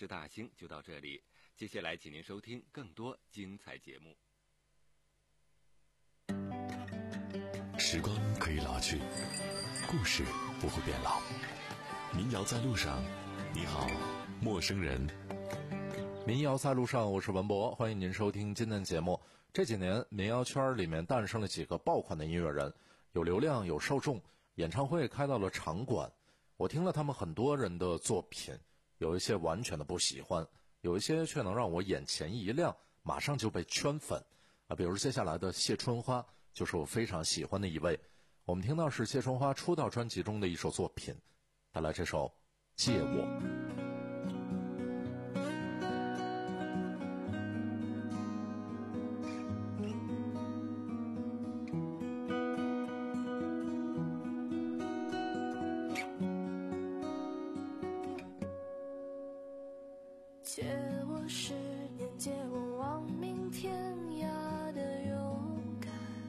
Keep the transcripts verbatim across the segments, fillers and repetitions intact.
是大兴就到这里，接下来请您收听更多精彩节目。 时光可以老去，故事不会变老。民谣在路上，你好，陌生人。 民谣在路上，我是文博，欢迎您收听今天节目。这几年民谣圈里面诞生了几个爆款的音乐人，有流量有受众，演唱会开到了场馆。我听了他们很多人的作品，有一些完全的不喜欢，有一些却能让我眼前一亮，马上就被圈粉啊。比如接下来的谢春花就是我非常喜欢的一位。我们听到是谢春花出道专辑中的一首作品，带来这首《借我》。 借我十年，借我亡命天涯的勇敢，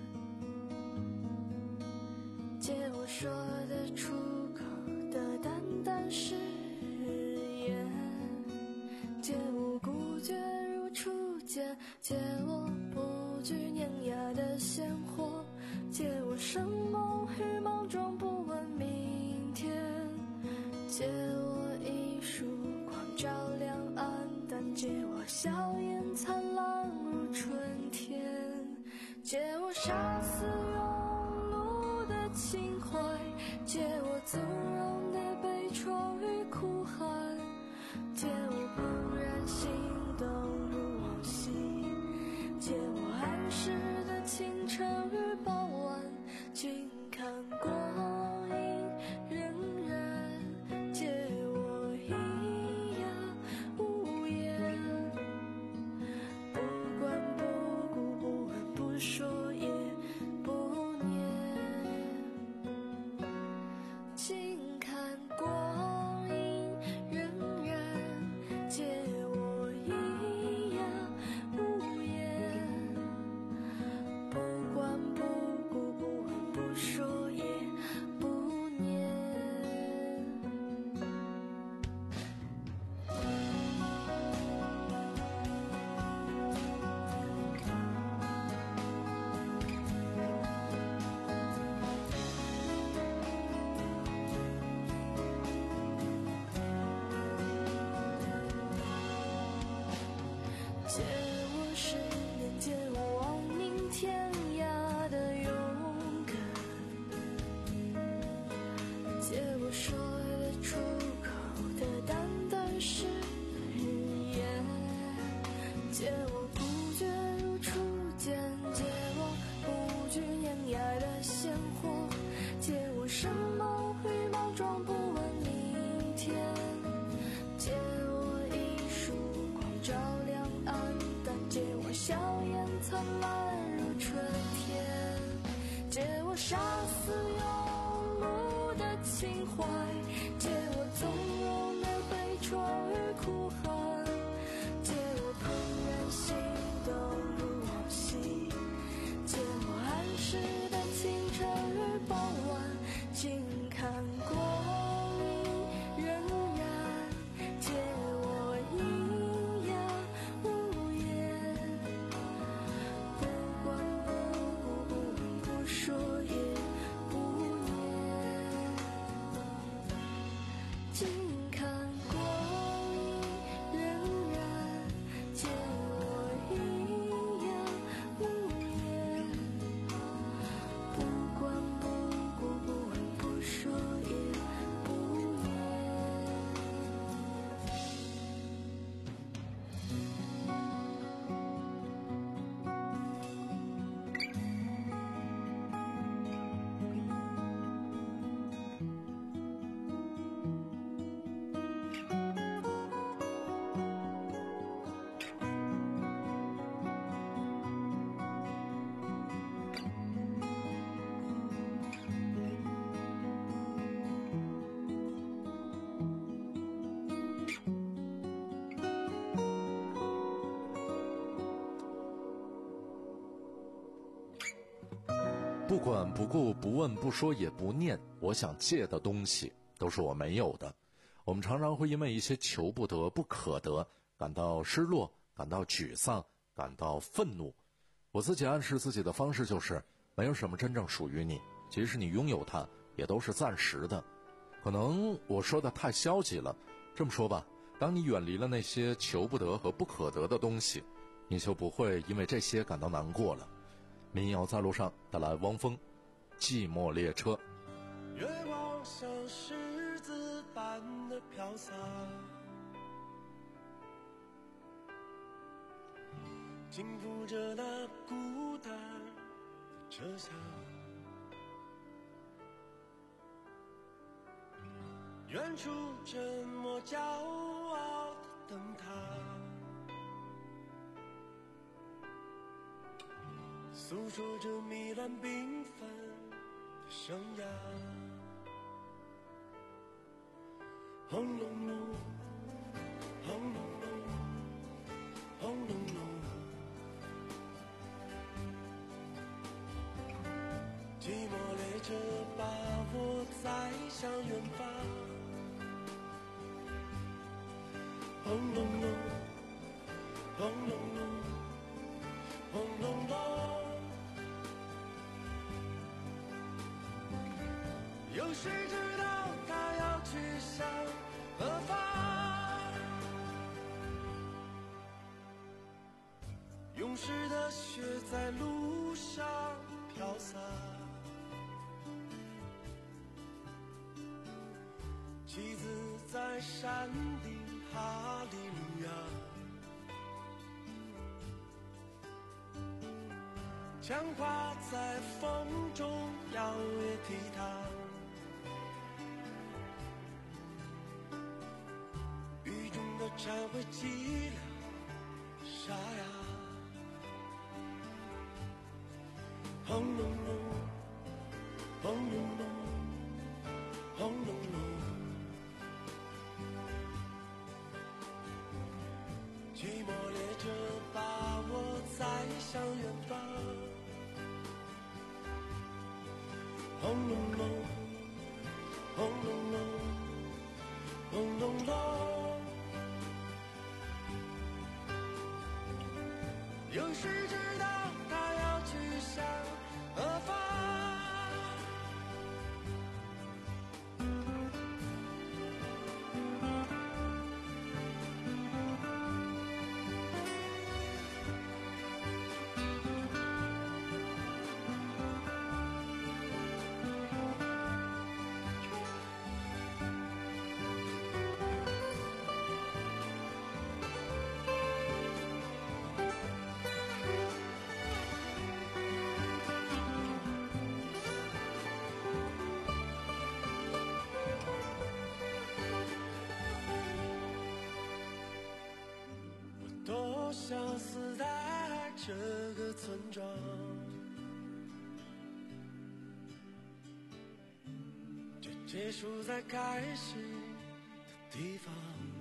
借我说得出口的淡淡誓言，借我孤绝如初见，借我不惧碾压的鲜活，借我生猛与莽撞，不问明天，借我一束光照亮暗淡，借我笑颜灿烂如春天，借我杀死庸碌的情怀，借我纵容的悲怆与哭喊，借我怦然心动如往昔，借我安适的清晨与傍晚，静看光阴荏苒，借我咿呀无言，不管不顾，不问不说也不念，静看光阴荏苒，借我咿呀无言，不管不顾，不问不说也不念。借我十年，借我亡命天涯的勇敢，借我说得出口的淡淡誓言，借我孤绝如初见，借我不惧碾压的鲜活，借我生猛与莽撞，不问明天，借我一束光照亮暗淡，借我笑颜灿烂如春天，借我杀死庸碌的情怀，借我纵容的悲怆与哭喊，借我怦然心动如往昔，借我安适的清晨与傍晚，静看光阴荏苒，借我咿呀无言，不管不顾，不问不说也不念，静看光阴荏苒，借我咿呀无言，不管不顾，不问不说也不念。 不管不顾，不问不说也不念，我想借的东西都是我没有的。 我们常常会因为一些求不得、不可得感到失落，感到沮丧，感到愤怒。我自己暗示自己的方式就是，没有什么真正属于你，即使你拥有它，也都是暂时的。可能我说的太消极了，这么说吧，当你远离了那些求不得和不可得的东西，你就不会因为这些感到难过了。民谣在路上带来汪峰《寂寞列车》。 月光像狮子般的飘洒，轻抚着那孤单的车厢，远处沉默骄傲的灯塔，诉说着糜烂缤纷的生涯。轰隆隆，轰隆隆，轰隆隆，寂寞列车把我载向远方。轰隆隆，轰隆隆，轰隆隆，有谁知道他要去向何方？勇士的血在路上飘洒，妻子在山顶哈利路亚，枪花在风中摇曳倜傥，雨中的蝉会寂寥沙哑。轰隆隆，轰隆隆，轰隆隆，寂寞列车把我载向远方。轰隆隆，轰隆隆，轰隆隆，有谁知道他要去向何方？多想死在这个村庄，就结束在开始的地方，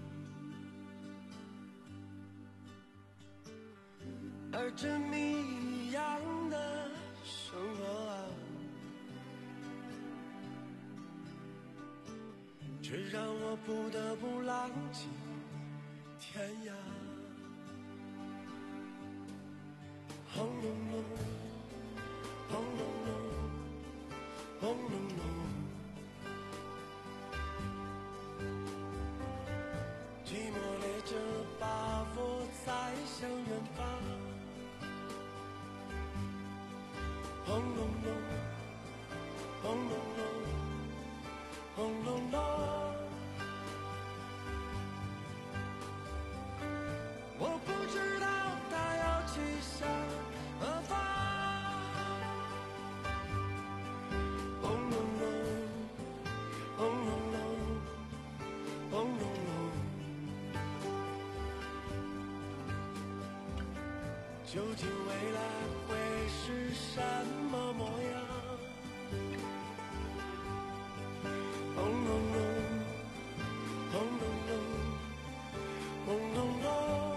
而这谜一样的生活啊，却让我不得不浪迹天涯。轰隆隆，轰隆隆，轰隆隆，寂寞列车把我载向远方。轰隆隆，轰隆隆，轰隆隆，我不知道他要去向何方。轰隆隆，轰隆隆，轰隆隆，究竟未来会是什么模样？轰隆隆，轰隆隆，轰隆隆，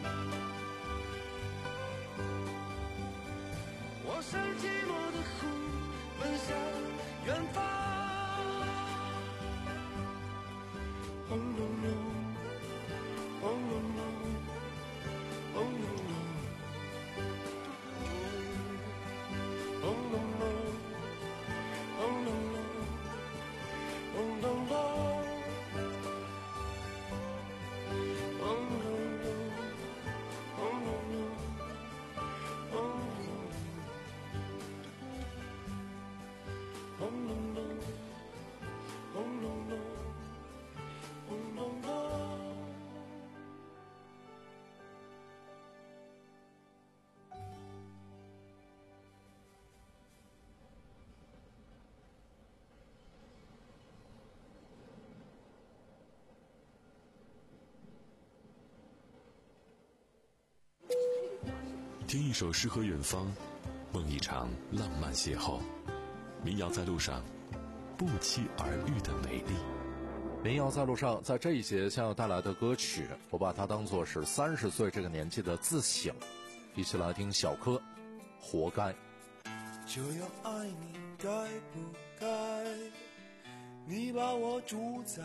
我像寂寞的湖，奔向远方。轰听一首诗和远方，梦一场浪漫邂逅。民谣在路上，不期而遇的美丽。 民谣在路上，在这一节将要带来的歌曲，我把它当作是三十岁这个年纪的自省。一起来听小柯，活该。 就要爱你，该不该？你把我主宰，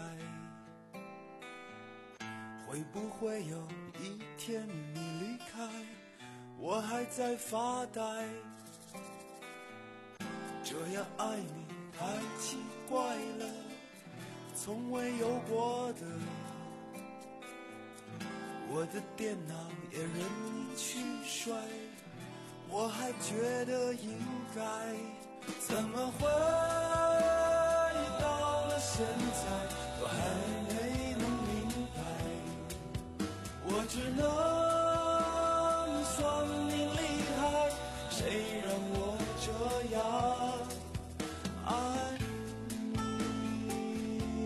会不会有一天你离开？我还在发呆，这样爱你太奇怪了，从未有过的。我的电脑也任你去摔，我还觉得应该。怎么会到了现在，我还没能明白？我只能算你厉害，谁让我这样爱你？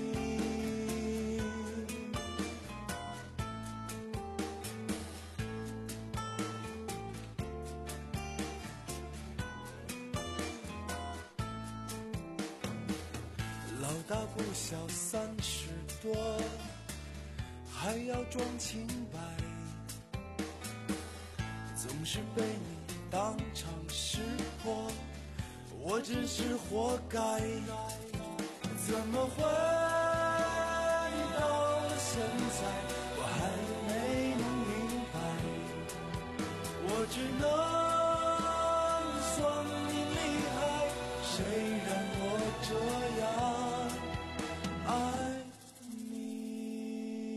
老大不小三十多，还要装清白，总是被你当场识破，我真是活该。怎么会到了现在，我还没能明白？我只能算你厉害，谁让我这样爱你？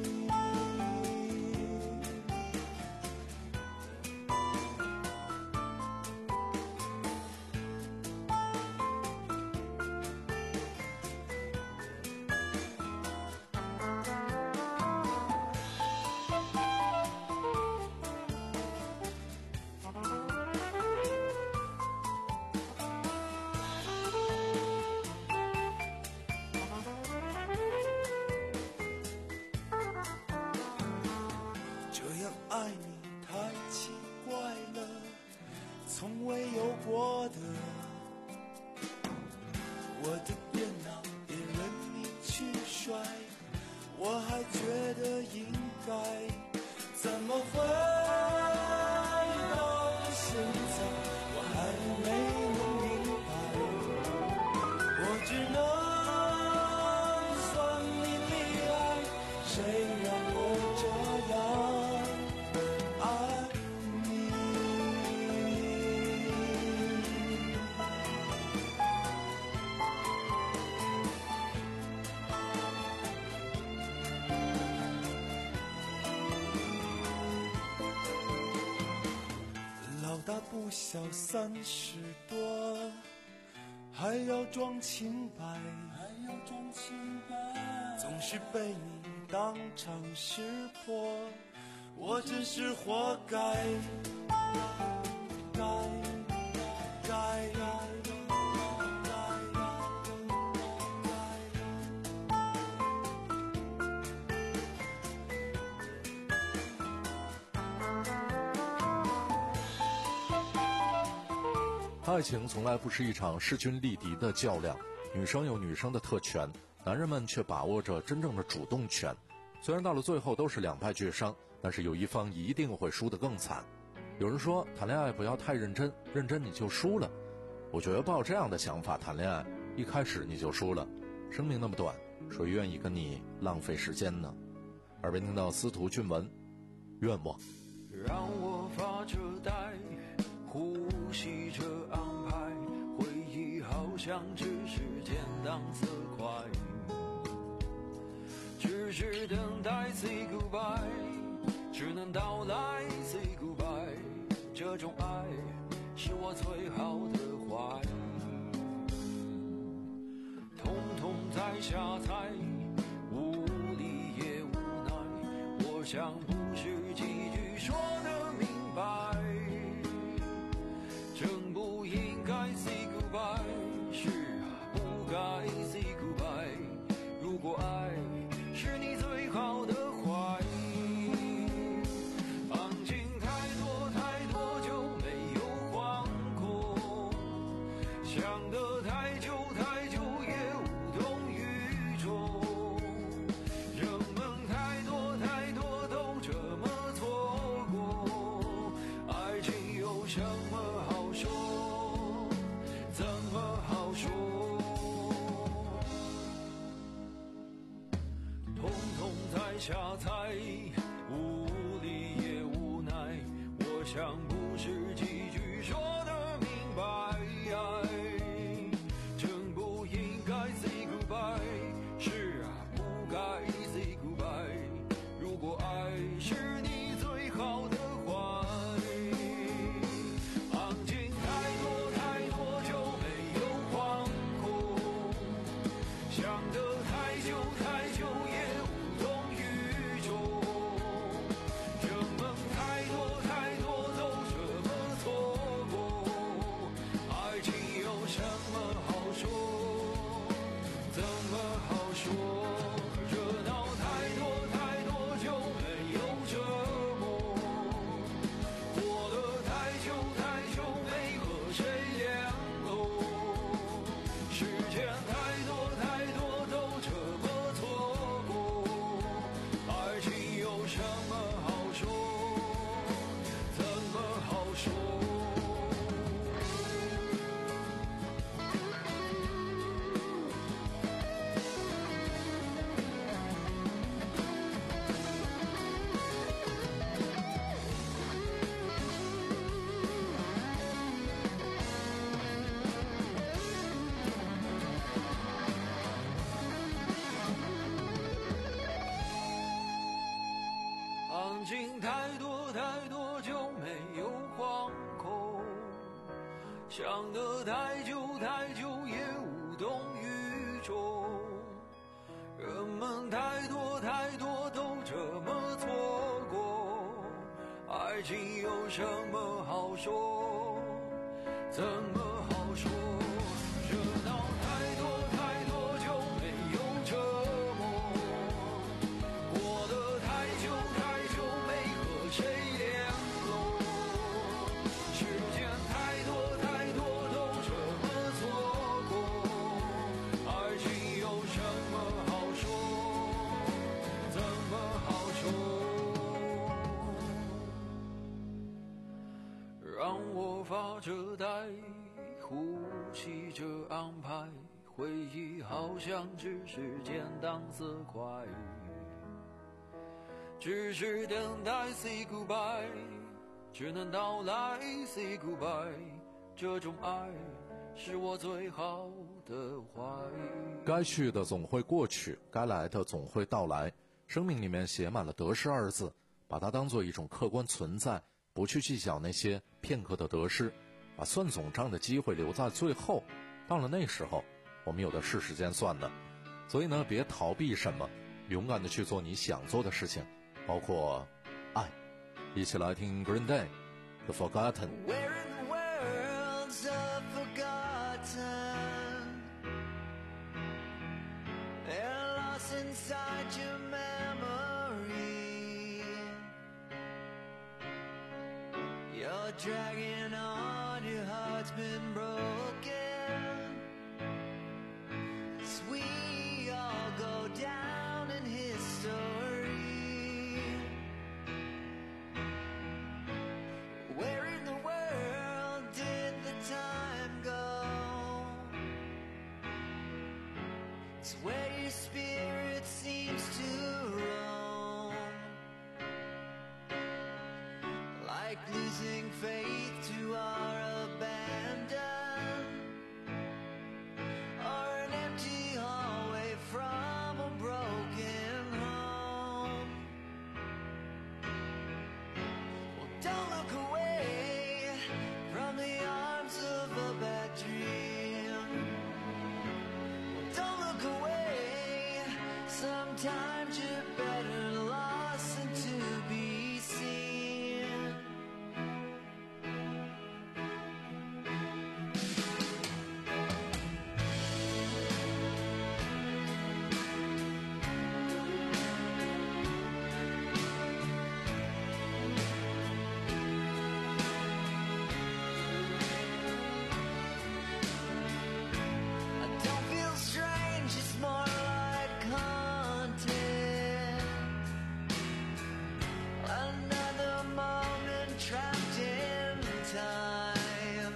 这样爱你太奇怪了，从未有过的。我的电脑也任你去摔，我还觉得应该。怎么会到了现在，我还没能明白？我只能算你厉害，谁让我这样爱你？老大不小三十多，还要装清白，还要装清白，总是被你当场识破，我真是活该，该该该。 爱情从来不是一场势均力敌的较量，女生有女生的特权，男人们却把握着真正的主动权。虽然到了最后都是两败俱伤，但是有一方一定会输得更惨。有人说谈恋爱不要太认真，认真你就输了。我觉得抱这样的想法谈恋爱，一开始你就输了。生命那么短， 谁愿意跟你浪费时间呢？耳边听到司徒俊文，愿望。 让我发着呆，呼吸着安排，回忆好像只是简单色块，只是等待 say goodbye， 只能到来 say goodbye， 这种爱是我最好的怀，统统在下猜，无力也无奈，我想不是几句说得明白，真不应该 say goodbye， 是啊，不该 say goodbye， 如果爱是你最好的怀，安静太多太多就没有惶恐，想得太久太久也无动于衷，人们太多太多都这么错过，爱情有什么好说，怎么好说，统统在下猜，无力也无奈，我想不是几句说得明白，真不应该 say goodbye， 是啊，不该 say goodbye， 如果爱是你最好的怀，安静太多太多就没有惶恐，想得太久太久也无动于衷，人们太多太多都这么错过，爱情有什么好说，怎么好说，热闹太多太多就没有折磨，过了太久太久没和谁联络，时间太多太多都这么错过，爱情有什么好说，怎么好说，安静太多太多就没有惶恐，想得太久太久也无动于衷，人们太多太多都这么错过，爱情有什么好说，怎么好说，热闹太多太多就没有折磨，过了太久太久没和谁联络，时间太多太多都这么错过，爱情有什么好说，怎么好说，让我发着呆，呼吸着安排，回忆好像只是简单色块，只是等待 say goodbye， 只能到来 say goodbye， 这种爱是我最好的怀。 该去的总会过去，该来的总会到来。生命里面写满了得失二字，把它当做一种客观存在，不去计较那些片刻的得失，把算总账的机会留在最后。到了那时候，我们有的是时间算的。所以呢，别逃避什么，勇敢的去做你想做的事情，包括爱。一起来听 Green Day The Forgotten。 Where in the world's the forgotten and lost inside your memory, you're dragging on, your heart's been broken, 'cause we all go down in history. Where in the world did the time go? It's where your spirit like losing faith to our abandon, or an empty hallway from a broken home. Well, don't look away from the arms of a bad dream. Well, don't look away, sometimes you're better lost than to be seen. I don't feel strange, it's more like content. Another moment trapped in time.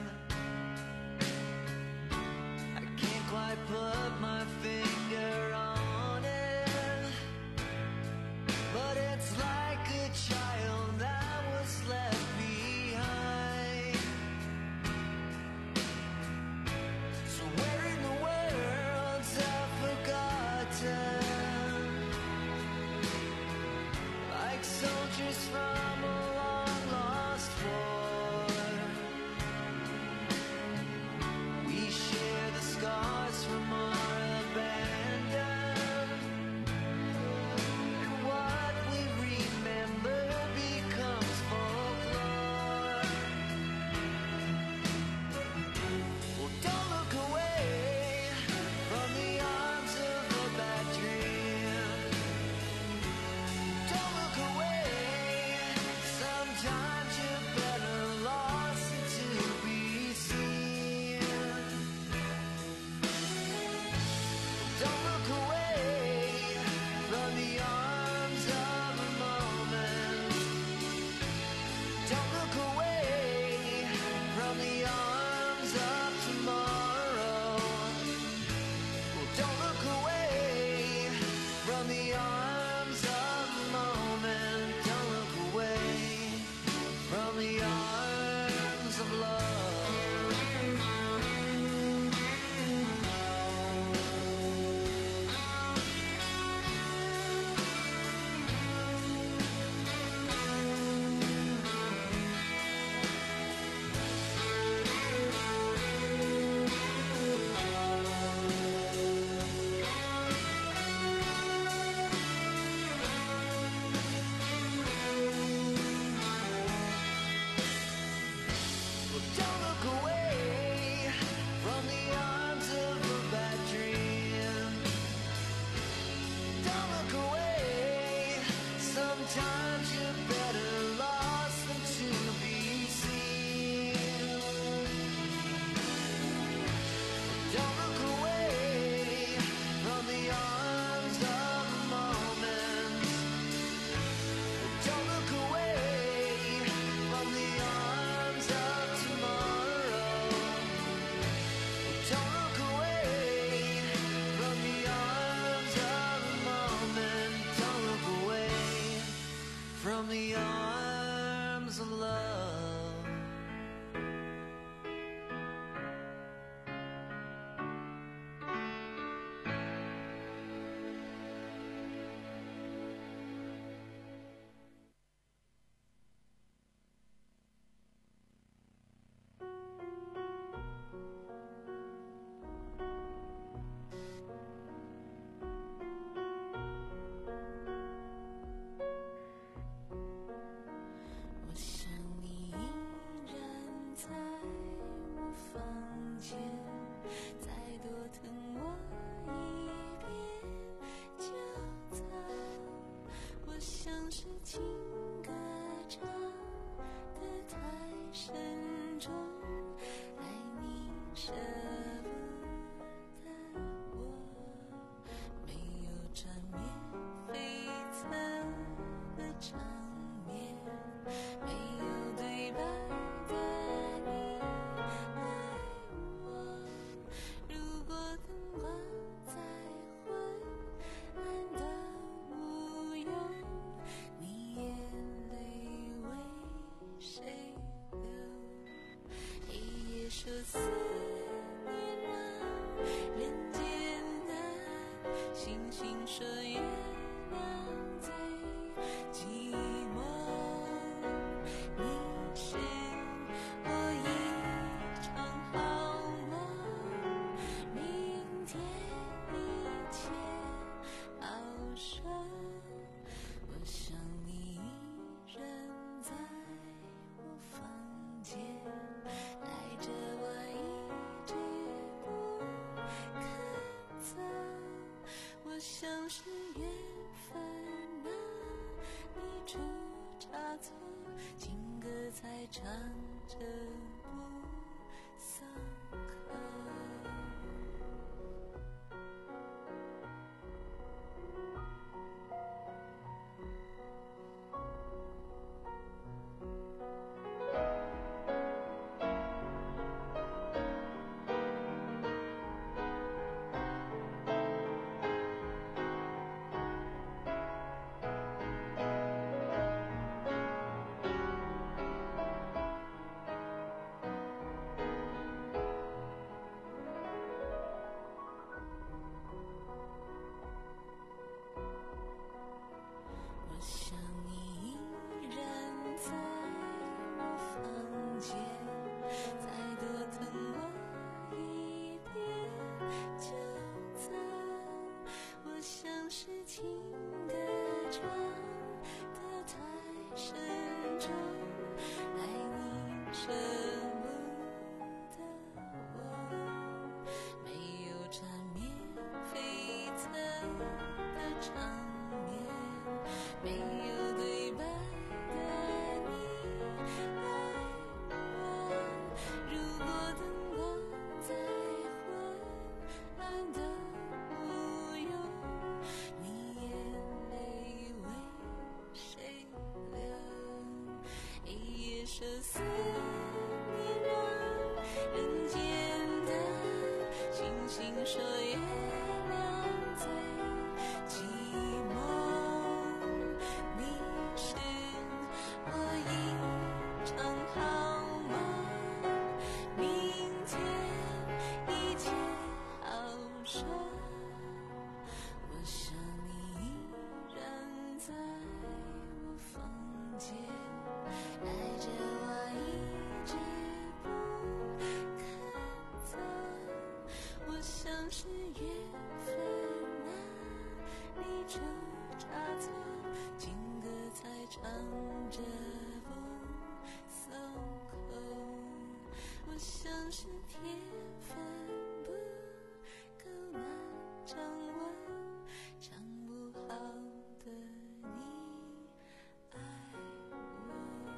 I can't quite put my finger on it, but it's like a child that was left behind. So where in the world I've forgotten, like soldiers from a long lost war. We share the scars from our abandon, and what we remember becomes folklore. Well, don't look away from the arms of a bad dream. Don't look away, sometimes you're better lost than to be seen. Don't look away from the arms of a moment. Don't look away from the arms of tomorrow. Well, don't look away from the arms of the moment. Don't look away from the arms of love. Well, don't look away from the arms of a bad dream. Don't look away, sometimes you're better lost than to be seen. Don't look away from the arms of a moment. Don't look away from the arms of tomorrow. Don't look away from the arms of a moment. Don't look away from the arms of love. 我想你依然在我房间，再多疼我一遍就走。我像是情歌唱得太深重，爱你舍不得我，没有缠绵悱恻的场面，没有对白的你爱我。如果灯光再昏暗的无用，你眼泪为谁思念让人间难，星星说月亮最寂寞。你是我一场好梦，明天一切好说。我想你依然在我房间，带着我一直不肯走。我想是缘分啊，你出差错，情歌才唱着不松口。我想你依然在我房间，再多疼我一遍就走。我像是情歌唱得太深重，爱你舍不得我，没有缠绵悱恻的场面，没有对白的你爱我。如果灯光再昏暗的无用，你眼泪为谁流？一夜奢思念让人间的星星说月亮最寂寞。你是我一场好梦，明天一切好说。我想你依然在我房间，带着我一直不肯走。我想是缘分啊，你出差错，情歌才唱着不松口。我像是天分不够难掌握，唱不好的你爱我。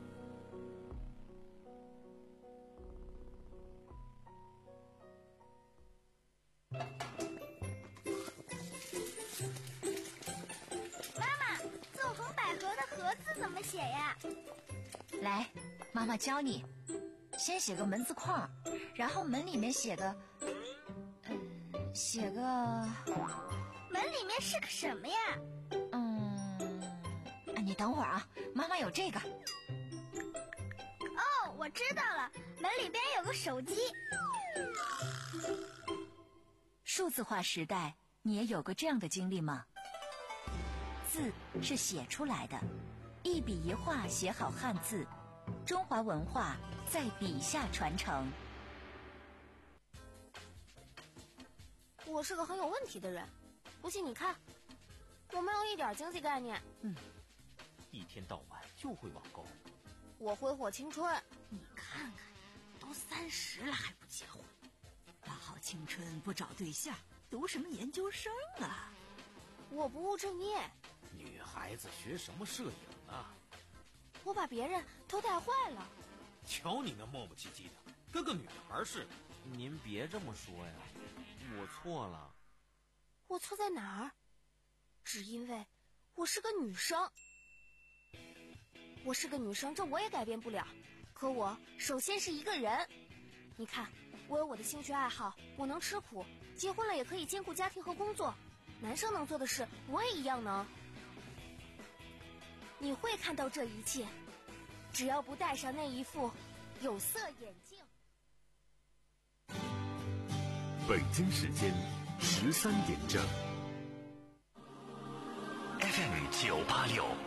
字红百合的合字怎么写呀？ 来，妈妈教你。先写个门字框，然后门里面写个，嗯，写个， 门里面是个什么呀？ 嗯，你等会儿啊，妈妈有这个。 哦，我知道了，门里边有个手机。 数字化时代，你也有过这样的经历吗？字是写出来的，一笔一画写好汉字，中华文化在笔下传承。 我是个很有问题的人，不信你看，我没有一点经济概念。 嗯，一天到晚就会网购。 我挥霍青春。 你看看，都三十了还不结婚，大好青春不找对象，读什么研究生啊？ 我不务正业。 女孩子学什么摄影啊？ 我把别人都带坏了。 瞧你那磨磨唧唧的，跟个女孩似的。 您别这么说呀，我错了。 我错在哪儿？只因为我是个女生。我是个女生，这我也改变不了。可我首先是一个人。你看，我有我的兴趣爱好，我能吃苦，结婚了也可以兼顾家庭和工作。男生能做的事，我也一样能。你会看到这一切，只要不戴上那一副有色眼镜。 北京时间十三点整。 F M 九八六。